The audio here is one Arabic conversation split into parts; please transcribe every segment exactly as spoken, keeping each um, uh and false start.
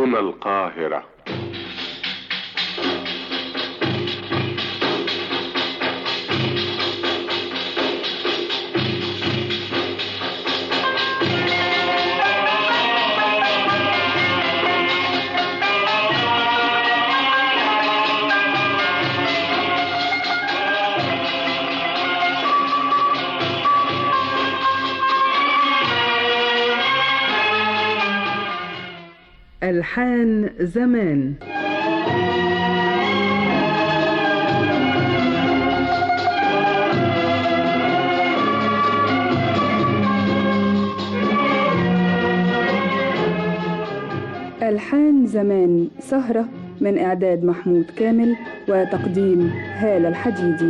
هنا القاهرة. ألحان زمان. ألحان زمان سهرة من إعداد محمود كامل وتقديم هالة الحديدي.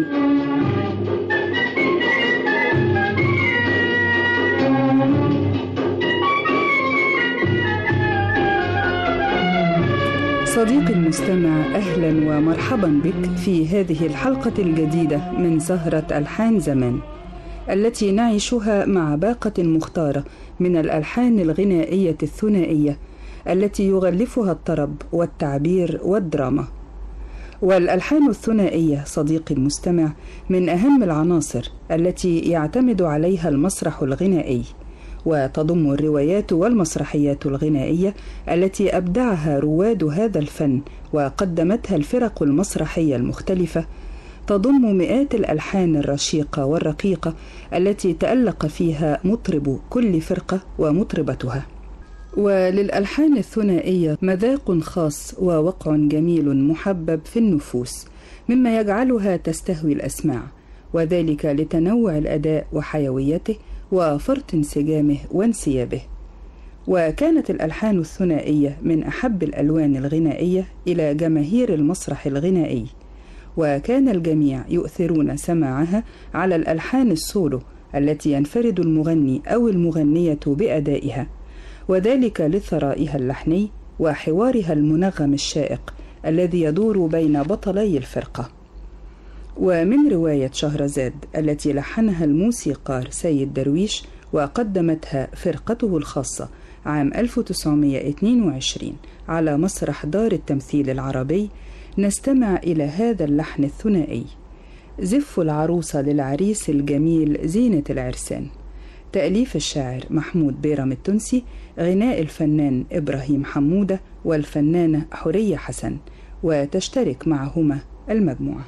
صديقي المستمع، أهلا ومرحبا بك في هذه الحلقة الجديدة من سهرة ألحان زمان، التي نعيشها مع باقة مختارة من الألحان الغنائية الثنائية التي يغلفها الطرب والتعبير والدراما. والألحان الثنائية صديقي المستمع من أهم العناصر التي يعتمد عليها المسرح الغنائي، وتضم الروايات والمسرحيات الغنائية التي أبدعها رواد هذا الفن وقدمتها الفرق المسرحية المختلفة. تضم مئات الألحان الرشيقة والرقيقة التي تألق فيها مطرب كل فرقة ومطربتها. وللألحان الثنائية مذاق خاص ووقع جميل محبب في النفوس، مما يجعلها تستهوي الأسماع، وذلك لتنوع الأداء وحيويته وفرط انسجامه وانسيابه. وكانت الألحان الثنائية من أحب الألوان الغنائية إلى جماهير المسرح الغنائي، وكان الجميع يؤثرون سماعها على الألحان السولو التي ينفرد المغني أو المغنية بأدائها، وذلك لثرائها اللحني وحوارها المنغم الشائق الذي يدور بين بطلي الفرقة. ومن رواية شهرزاد التي لحنها الموسيقار سيد درويش وقدمتها فرقته الخاصة عام ألف وتسعمائة واثنين وعشرين على مسرح دار التمثيل العربي، نستمع إلى هذا اللحن الثنائي: زف العروسة للعريس الجميل زينة العرسان. تأليف الشاعر محمود بيرم التونسي، غناء الفنان إبراهيم حمودة والفنانة حورية حسن، وتشترك معهما المجموعة.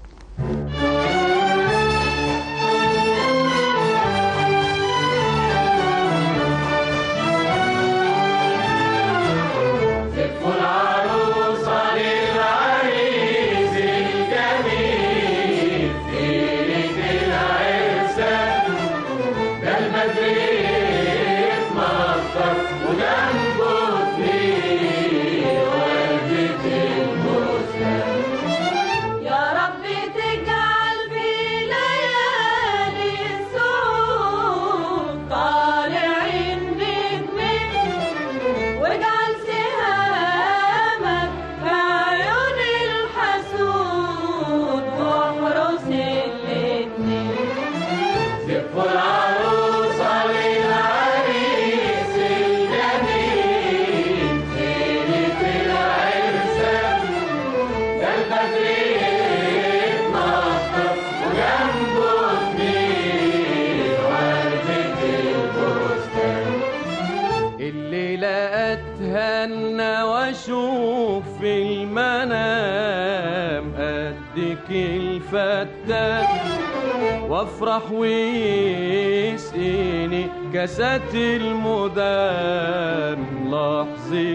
الفتان وافرح ويسقيني كاسات المدام لحظك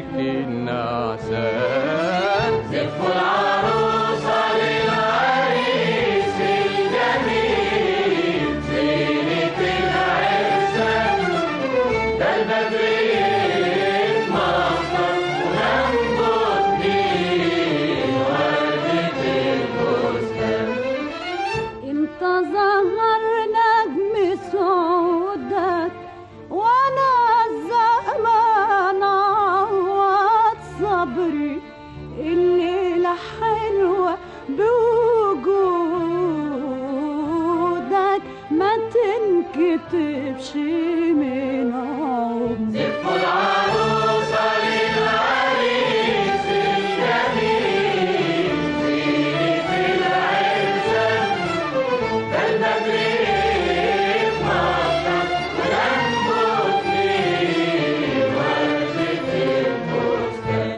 النعسان. زف العروسة للعريس الجميل زينة العرسان، ده البدر يتمطر وننبت بيه وردة البستان. انت ظهر نجم سعودك وانا الزمان عوض صبري، الليلة حلوة بوجودك ما تنكتبش من عمري. زف العروسة للعريس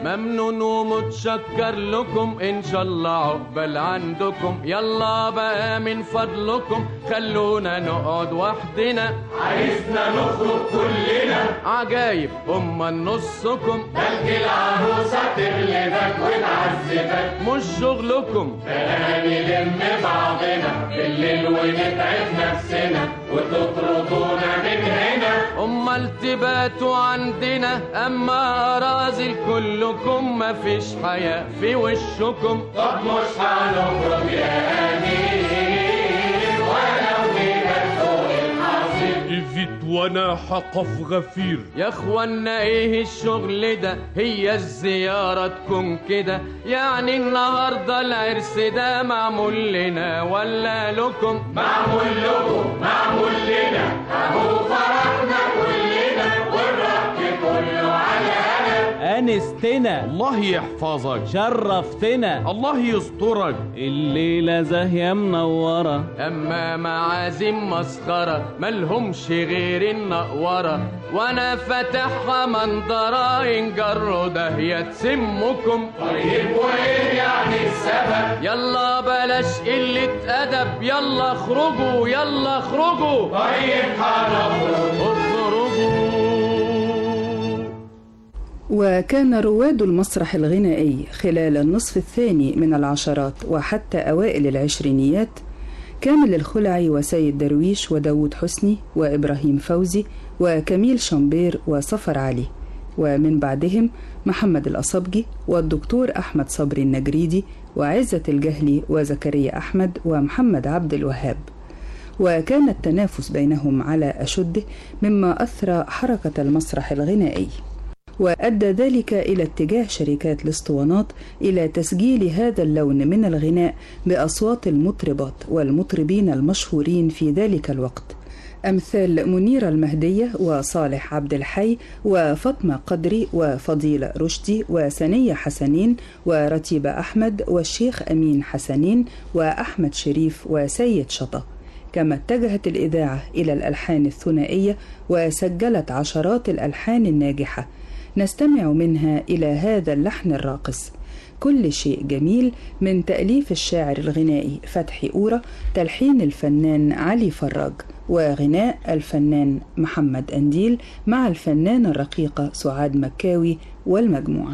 ممنون ومتشكر لكم، ان شاء الله عقبال عندكم. يلا بقى من فضلكم خلونا نقعد وحدنا، عايزنا نخرج كلنا. عجايب أما نصكم، بلكي العروسة تغلبك وتعذبك، مش شغلكم. بقى نلم بعضنا بالليل ونتعب نفسنا وتطردونا من هنا. أما تباتوا عندنا، أما أراذل كلكم مفيش حياة في وشكم. طب مش هنخرج يا أمير ولو جينا فوق الحصير. إيفيت وانا حقف غفير. يا اخوانا ايه الشغل ده؟ هي الزيارة تكون كده؟ يعني النهاردة العرس ده معمول لنا ولا لكم؟ معمول لكم معمول لنا، أهو فرحنا كلنا والرق كله على أنا. أنستنا، الله يحفظك، شرفتنا، الله يسترك. الليلة زاهية منورة، أما معازيم مسخرة ملهمش غير النقورة، وأنا فاتحها منظرة ينجروا دهية تسمكم. طيب وإيه يعني السبب؟ يلا بلاش قلة أدب، يلا اخرجوا يلا اخرجوا. طيب هنخرج. اخرجوا. وكان رواد المسرح الغنائي خلال النصف الثاني من العشرات وحتى أوائل العشرينيات كامل الخلعي وسيد درويش وداود حسني وإبراهيم فوزي وكميل شامبير وصفر علي، ومن بعدهم محمد الأصبجي والدكتور أحمد صبري النجريدي وعزة الجهلي وزكريا أحمد ومحمد عبد الوهاب. وكان التنافس بينهم على أشده مما أثرى حركة المسرح الغنائي، وأدى ذلك إلى اتجاه شركات الاسطوانات إلى تسجيل هذا اللون من الغناء بأصوات المطربات والمطربين المشهورين في ذلك الوقت، أمثال منيرة المهدية وصالح عبد الحي وفاطمة قدري وفضيلة رشدي وسنية حسنين ورتيبة أحمد والشيخ أمين حسنين وأحمد شريف وسيد شطة. كما اتجهت الإذاعة إلى الألحان الثنائية وسجلت عشرات الألحان الناجحة، نستمع منها إلى هذا اللحن الراقص: كل شيء جميل، من تأليف الشاعر الغنائي فتحي أورا، تلحين الفنان علي فراج، وغناء الفنان محمد أنديل مع الفنانة الرقيقة سعاد مكاوي والمجموعة.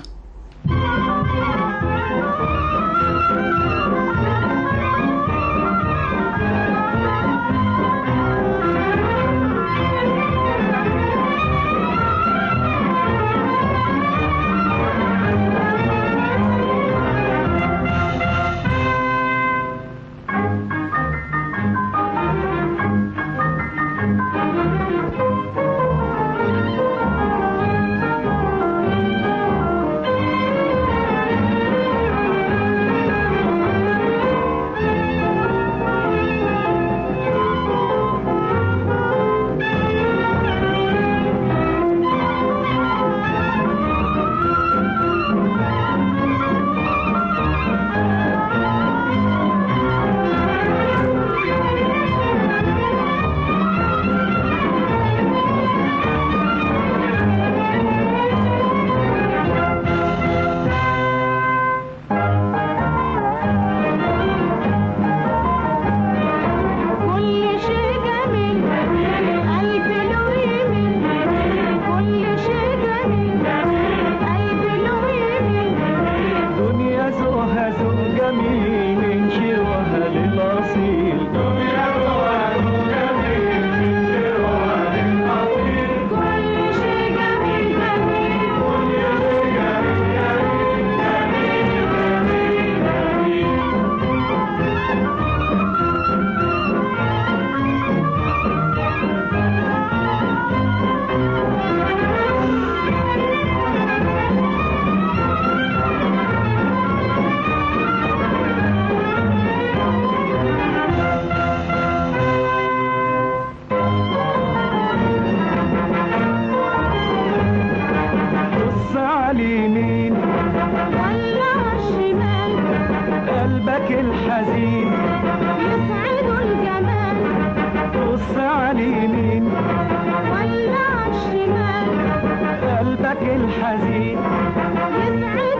الحزين يسعد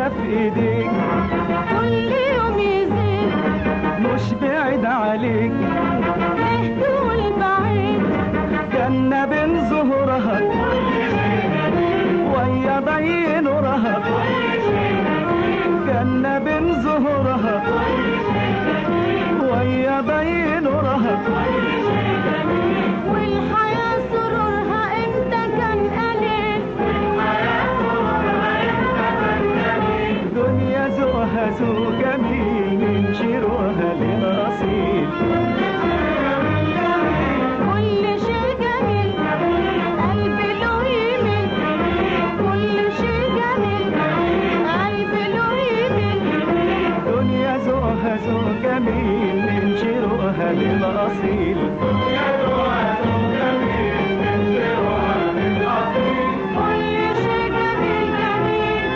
ده في ايديك كل يوم يزيد مش بعيد عليك يهدو البعيد جنة بين زهورها ويا ضي نورها جنة بين زهورها ويا ضي نورها والحياة سرورها امتى كان قليل دنيا ذوقها ذوق جميل من شروها للأصيل كل شيء جميل قلبي له يميل كل شيء جميل قلبي له يميل دنيا ذوقها ذوق جميل من شروها للأصيل كل شيء جميل جميل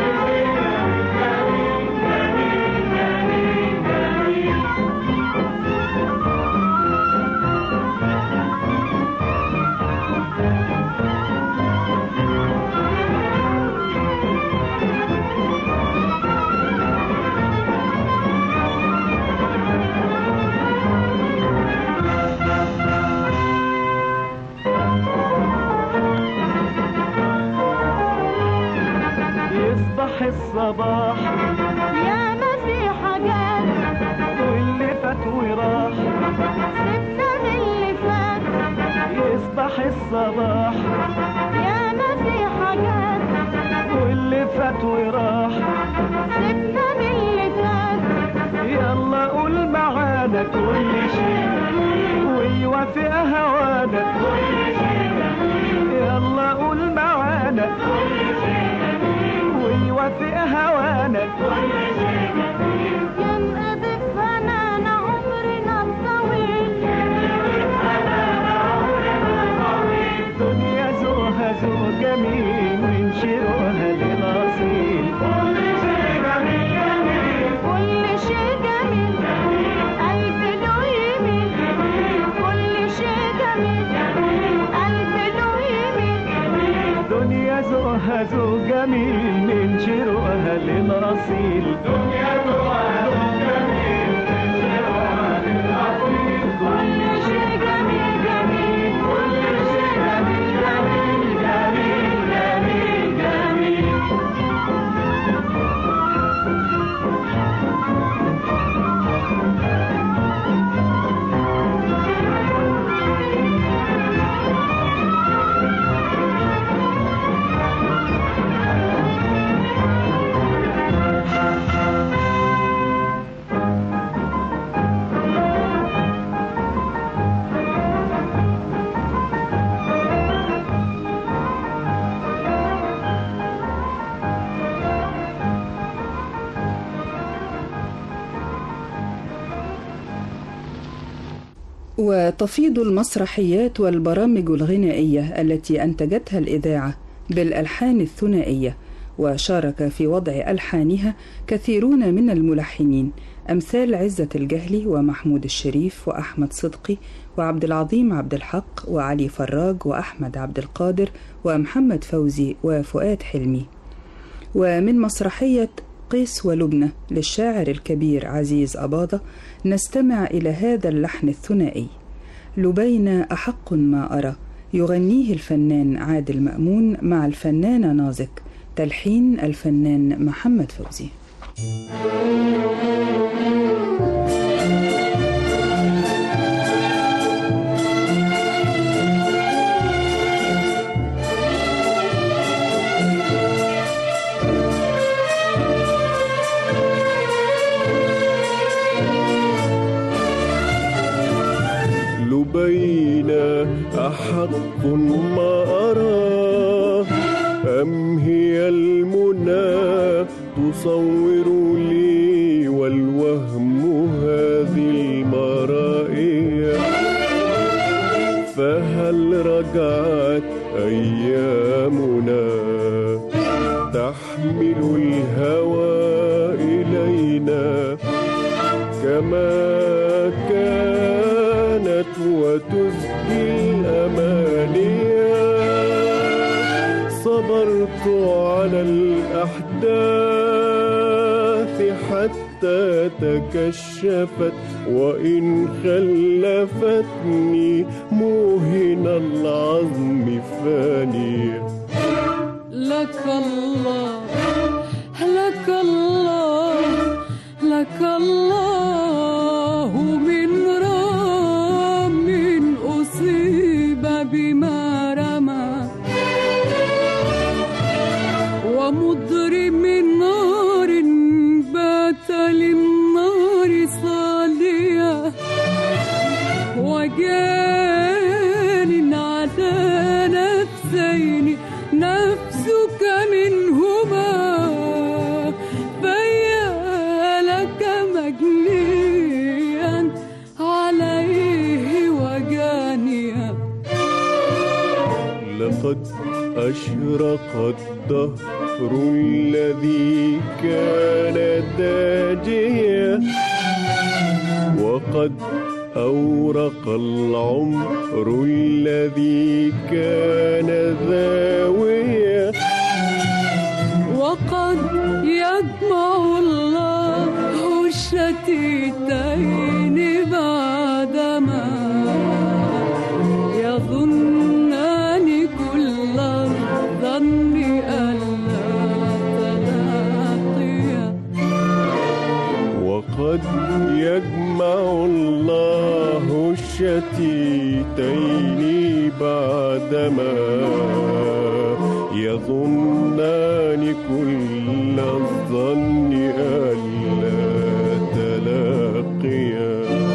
يصبح الصباح يا ما في حاجات واللي فات وراح سيبنا من اللي فات يصبح الصباح يا ما في حاجات واللي فات وراح سيبنا من اللي فات يلا قول معانا كل شيء ويوافق هوانا يلا قول معانا ويوافق هوانا ينقضي فنانا عمرنا الطويل دنيا ذوقها ذوق جميل من شروها للأصيل كل شيء جميل قلبي له يميل كل شيء جميل قلبي له يميل دنيا ذوقها ذوق جميل من شروها للأصيل دنيا ذوقها ذوق جميل من شروها للأصيل كل شيء جميل جميل كل شيء جميل جميل جميل جميل جميل وتفيض المسرحيات والبرامج الغنائية التي أنتجتها الإذاعة بالألحان الثنائية، وشارك في وضع ألحانها كثيرون من الملحنين أمثال عزة الجهلي ومحمود الشريف وأحمد صدقي وعبد العظيم عبد الحق وعلي فراج وأحمد عبد القادر ومحمد فوزي وفؤاد حلمي. ومن مسرحية قيس ولبنى للشاعر الكبير عزيز أباضة نستمع إلى هذا اللحن الثنائي: لبينا أحق ما أرى، يغنيه الفنان عادل مأمون مع الفنانة نازك، تلحين الفنان محمد فوزي. لبينا أحق ما أرى، أم هي المنى تصور لي والوهم هذه المرائية؟ فهل رجعت أيامنا تحمل الهوى إلينا كما كانت وتزكي الأمانية؟ صبرت على الأحداث حتى تكشفت وإن خلفتني موهن العظم فانية. لك الله لك الله لك الله من رام أصيب بما رمى ومضرم نار بات للنار صاليا وجان على نفسين نفسك منهما فيا لك مجنيا عليه وجانيا. لقد أشرق الدهر الذي كان تاجيا وقد أورق العمر الذي كان ذاويا وقد يجمع الله الشتيتين بعدما يظنان كل الظن ألا تلاقيا. وقد يجمع الله الشتيتين بعدما يظنان كل الظن ألا تلاقيا.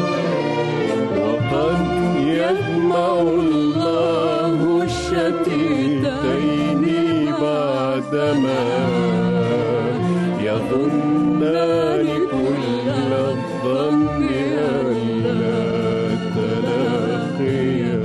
وقد يجمع الله الشتيتين بعدما يظنان كل الظن ألا تلاقيا.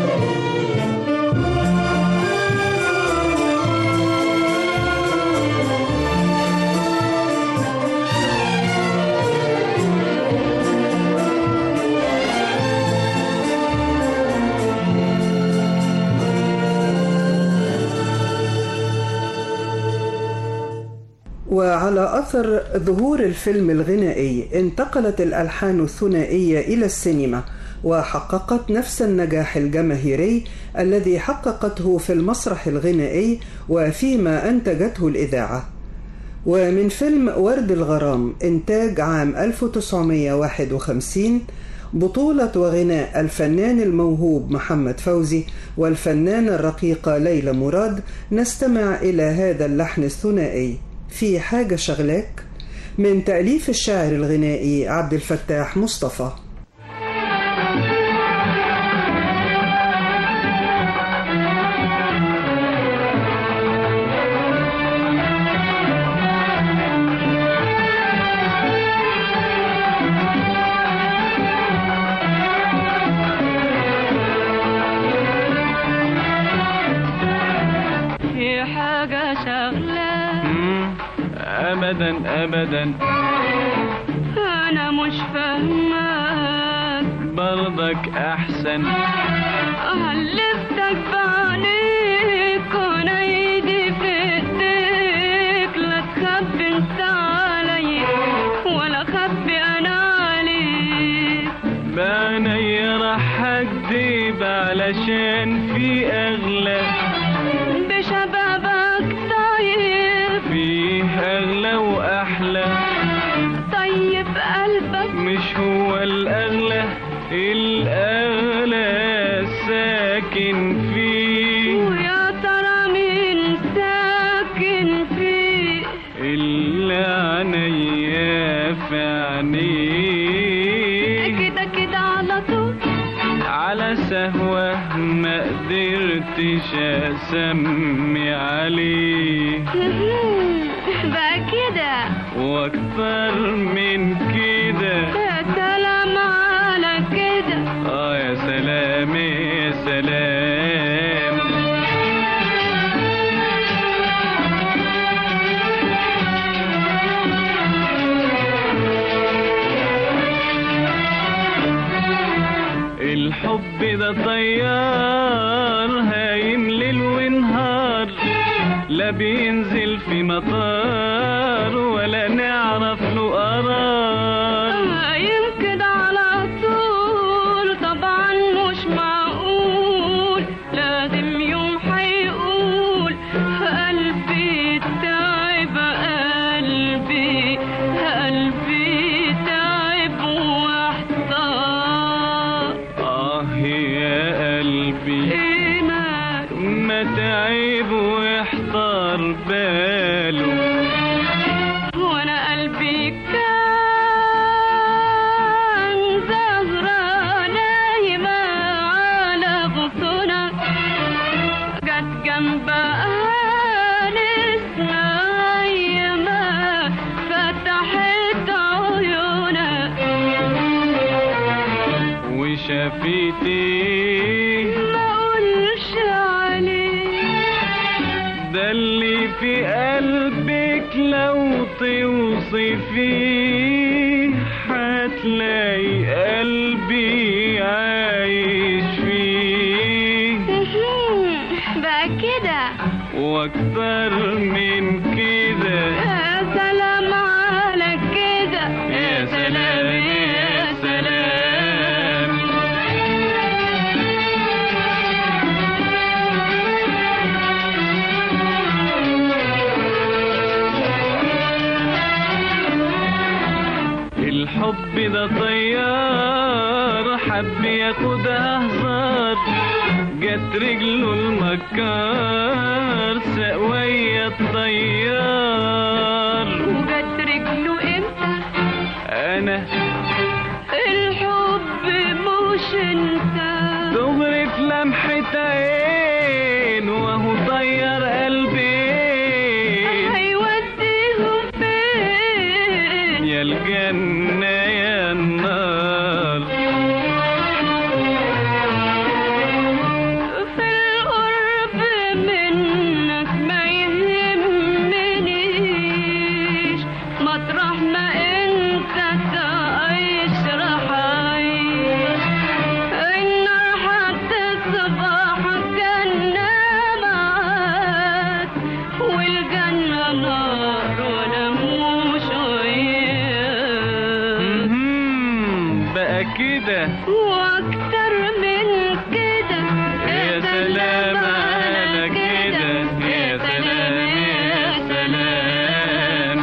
وعلى أثر ظهور الفيلم الغنائي انتقلت الألحان الثنائية إلى السينما وحققت نفس النجاح الجماهيري الذي حققته في المسرح الغنائي وفيما أنتجته الإذاعة. ومن فيلم ورد الغرام إنتاج عام ألف وتسعمائة وواحد وخمسين بطولة وغناء الفنان الموهوب محمد فوزي والفنانة الرقيقة ليلى مراد، نستمع إلى هذا اللحن الثنائي في حاجة شغلاك من تأليف الشاعر الغنائي عبد الفتاح مصطفى. في حاجة شغلاك أبدا أبدا أنا مش فاهماك برضك أحسن هلفتك بعينيك وأنا إيدي في إيديك لا تخبي أنت علي ولا خبي أنا عليك بعيني راح أكذب علشان في أغلى بشبابك طيب فيه أغلى وأحلى طيب قلبك مش هو الأغلى الأغلى ساكن فيه ويا ترى مين ساكن فيه إلا عينيا في عينيه كده كده على طول على سهوة ما قدرتش أسمي عليه بقى كده واكتر من كده يا سلام على كده اه يا سلام يا سلام الحب ده طيار هايم ليل ونهار لا بينزل في مطار ولا نعرف له قرار. يمكن على طول طبعا مش معقول، لازم يوم هيقول قلبي تعب، قلبي قلبي تعب واحتار. آه يا قلبي ايه ماله ما تعب واحتار باله، وانا قلبي كان زهرة نايمة على غصونها، جت جنبها نسمة عيمة فتحت عيونها، وشافتي ما اقولش عليه ده اللي في قلبك لو توصفيه هتلاقي قلبي عايش فيه. بقى كده واكتر من كده. يا سلام على كده، يا سلام يا سلام. الحب ده طيار حب ياخدها هزار، جت رجله المكار سقوية الطيار. وجت رجله امتى انا الحب مش انت، دغري في لمحة عين وهو طير قلبين. هيوديهم فين يا الجنة يا النار. في القرب منك ما يهمنيش، مطرح ما انت تعيش رح اعيش. النار هتصبح جنة معاك، والجنة نار وانا مش عيان. مهم، بقى كده واكتر من كده. يا سلام على كده. يا سلام يا سلام.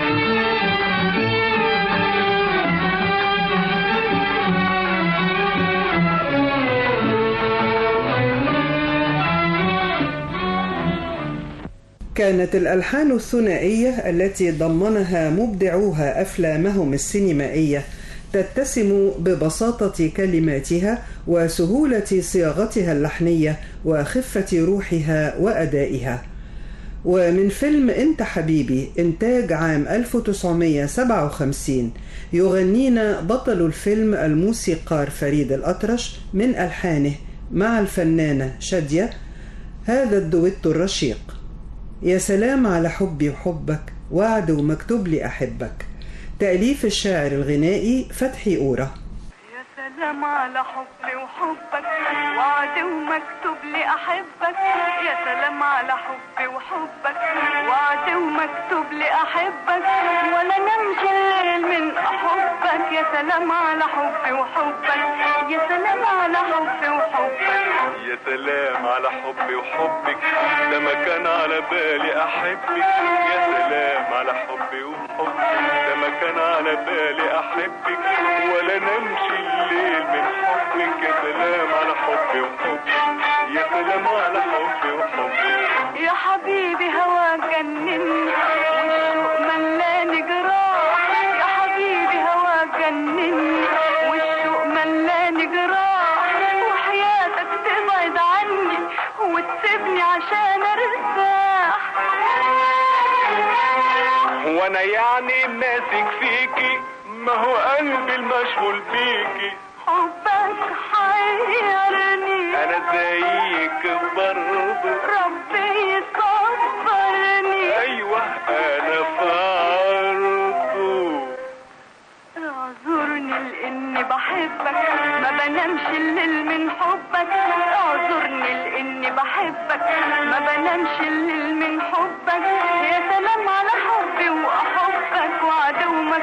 كانت الألحان الثنائية التي ضمنها مبدعوها أفلامهم السينمائية تتسم ببساطة كلماتها وسهولة صياغتها اللحنية وخفة روحها وأدائها. ومن فيلم أنت حبيبي إنتاج عام ألف وتسعمائة وسبعة وخمسين يغنينا بطل الفيلم الموسيقار فريد الأطرش من ألحانه مع الفنانة شادية هذا الدويتو الرشيق. يا سلام على حبي وحبك، وعد ومكتوب لي أحبك. تأليف الشاعر الغنائي فتحي أورا. يا سلام على حبي وحبك، وعد ومكتوب لي أحبك. يا سلام على حبي وحبك، وعد ومكتوب لي أحبك، ولا نمشي الليل من أحبك. يا سلام على حبي وحبك، يا سلام على حبي وحبك. يا سلام على حبي وحبك، ده ما كان على بالي أحبك. يا سلام على حبي وحبك، ده ما كان على بالي أحبك، ولا نمشي الليل من حبك. يا سلام على حبي وحبك، يا سلام على حبي وحبك. يا حبيبي هواك جنني والشوق ملاني جراح. يا حبيبي هواك جنني والشوق ملاني جراح، وحياتك تبعد عني وتسيبني عشان ارتاح. وانا يعني ماسك فيكي، ما هو قلبي المشغول بيكي. حبك حيرني انا زيك برضه، ربي يصبرني. ايوه انا في عرضه. اعذرني لاني بحبك، ما بنامش الليل من حبك. اعذرني لاني بحبك، ما بنامش الليل من حبك. يا سلام على حبي واحبك، وعد ومكتوب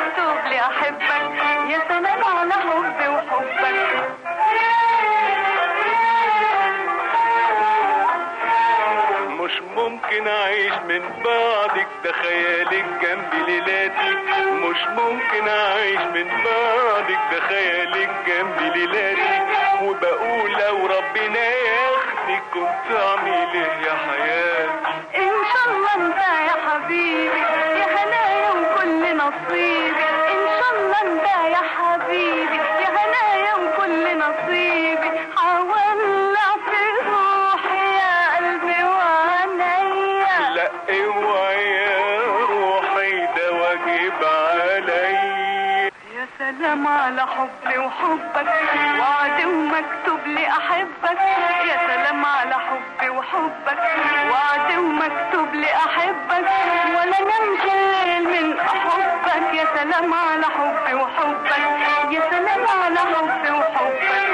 ممكن اعيش من بعدك، ده خيالك جنبي ليلاتي. مش ممكن اعيش من بعدك، ده خيالك جنبي ليلاتي. وبقول لو ربنا ياخدك كنت اعمل ايه يا حياتي. ان شاء الله انت يا حبيبي يا هنايا وكل نصيبي. ان شاء الله انت يا حبيبي يا هنايا وكل نصيبي. هولع في روحي يا قلبي وعينيا. لا اوعي يا روحي ده واجب عليا. يا سلام على حبي وحبك، وعد ومكتوب لي احبك. يا سلام على حبي وحبك، وعد ومكتوب لي احبك. ولا نمشي الليل من احبك. يا سلام على حبي وحبك، يا سلام على حبي وحبك.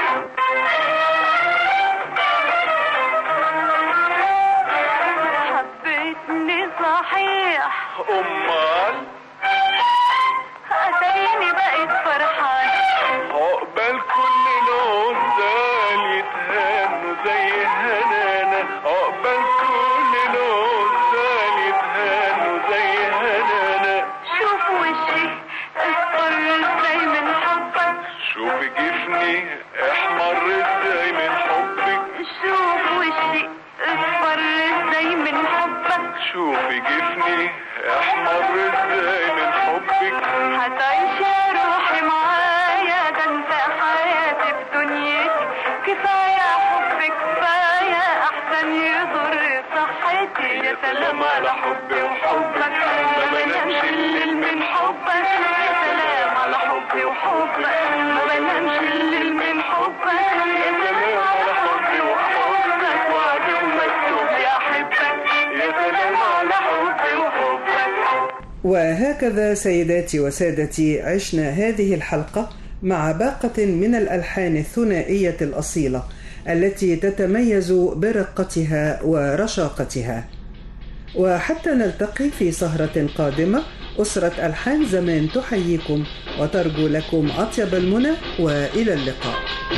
حبيتني صحيح امال اتاريني بقيت فرحان. عقبال كل نوزال يتهنوا زي هنانا. عقبال كل نوزال يتهنوا زي هنانا. شوف وشي اصفر ازاي من حبك. شوف جفني احمر ازاي من حبك. شوف وشي اصفر ازاي من حبك. شوف جفني احمر ازاي من حبك. هتعيش يا روحي معايا، ده انت حياتي في دنيتي. كفاية حب كفاية احسن يضر صحتي. يا سلام على حبي وحبك، ما بنامش الليل من حبك. يا سلام على حبي وحبك، ما بنامش الليل من حبك. يا سلام على حبي وحبك، وعد ومكتوب لي احبك. يا سلام على حبي وحبك. وهكذا سيداتي وسادتي عشنا هذه الحلقة مع باقة من الألحان الثنائية الأصيلة التي تتميز برقتها ورشاقتها. وحتى نلتقي في سهرة قادمة، أسرة ألحان زمان تحييكم وترجو لكم أطيب المنى، وإلى اللقاء.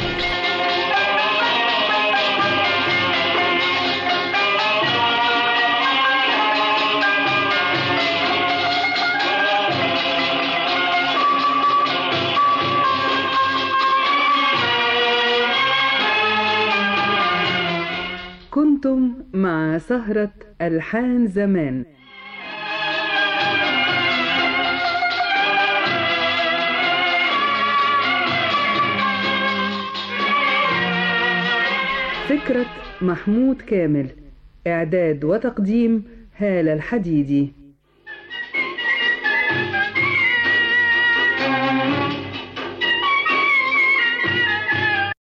كنتم مع سهرة ألحان زمان. فكرة محمود كامل، إعداد وتقديم هالة الحديدي.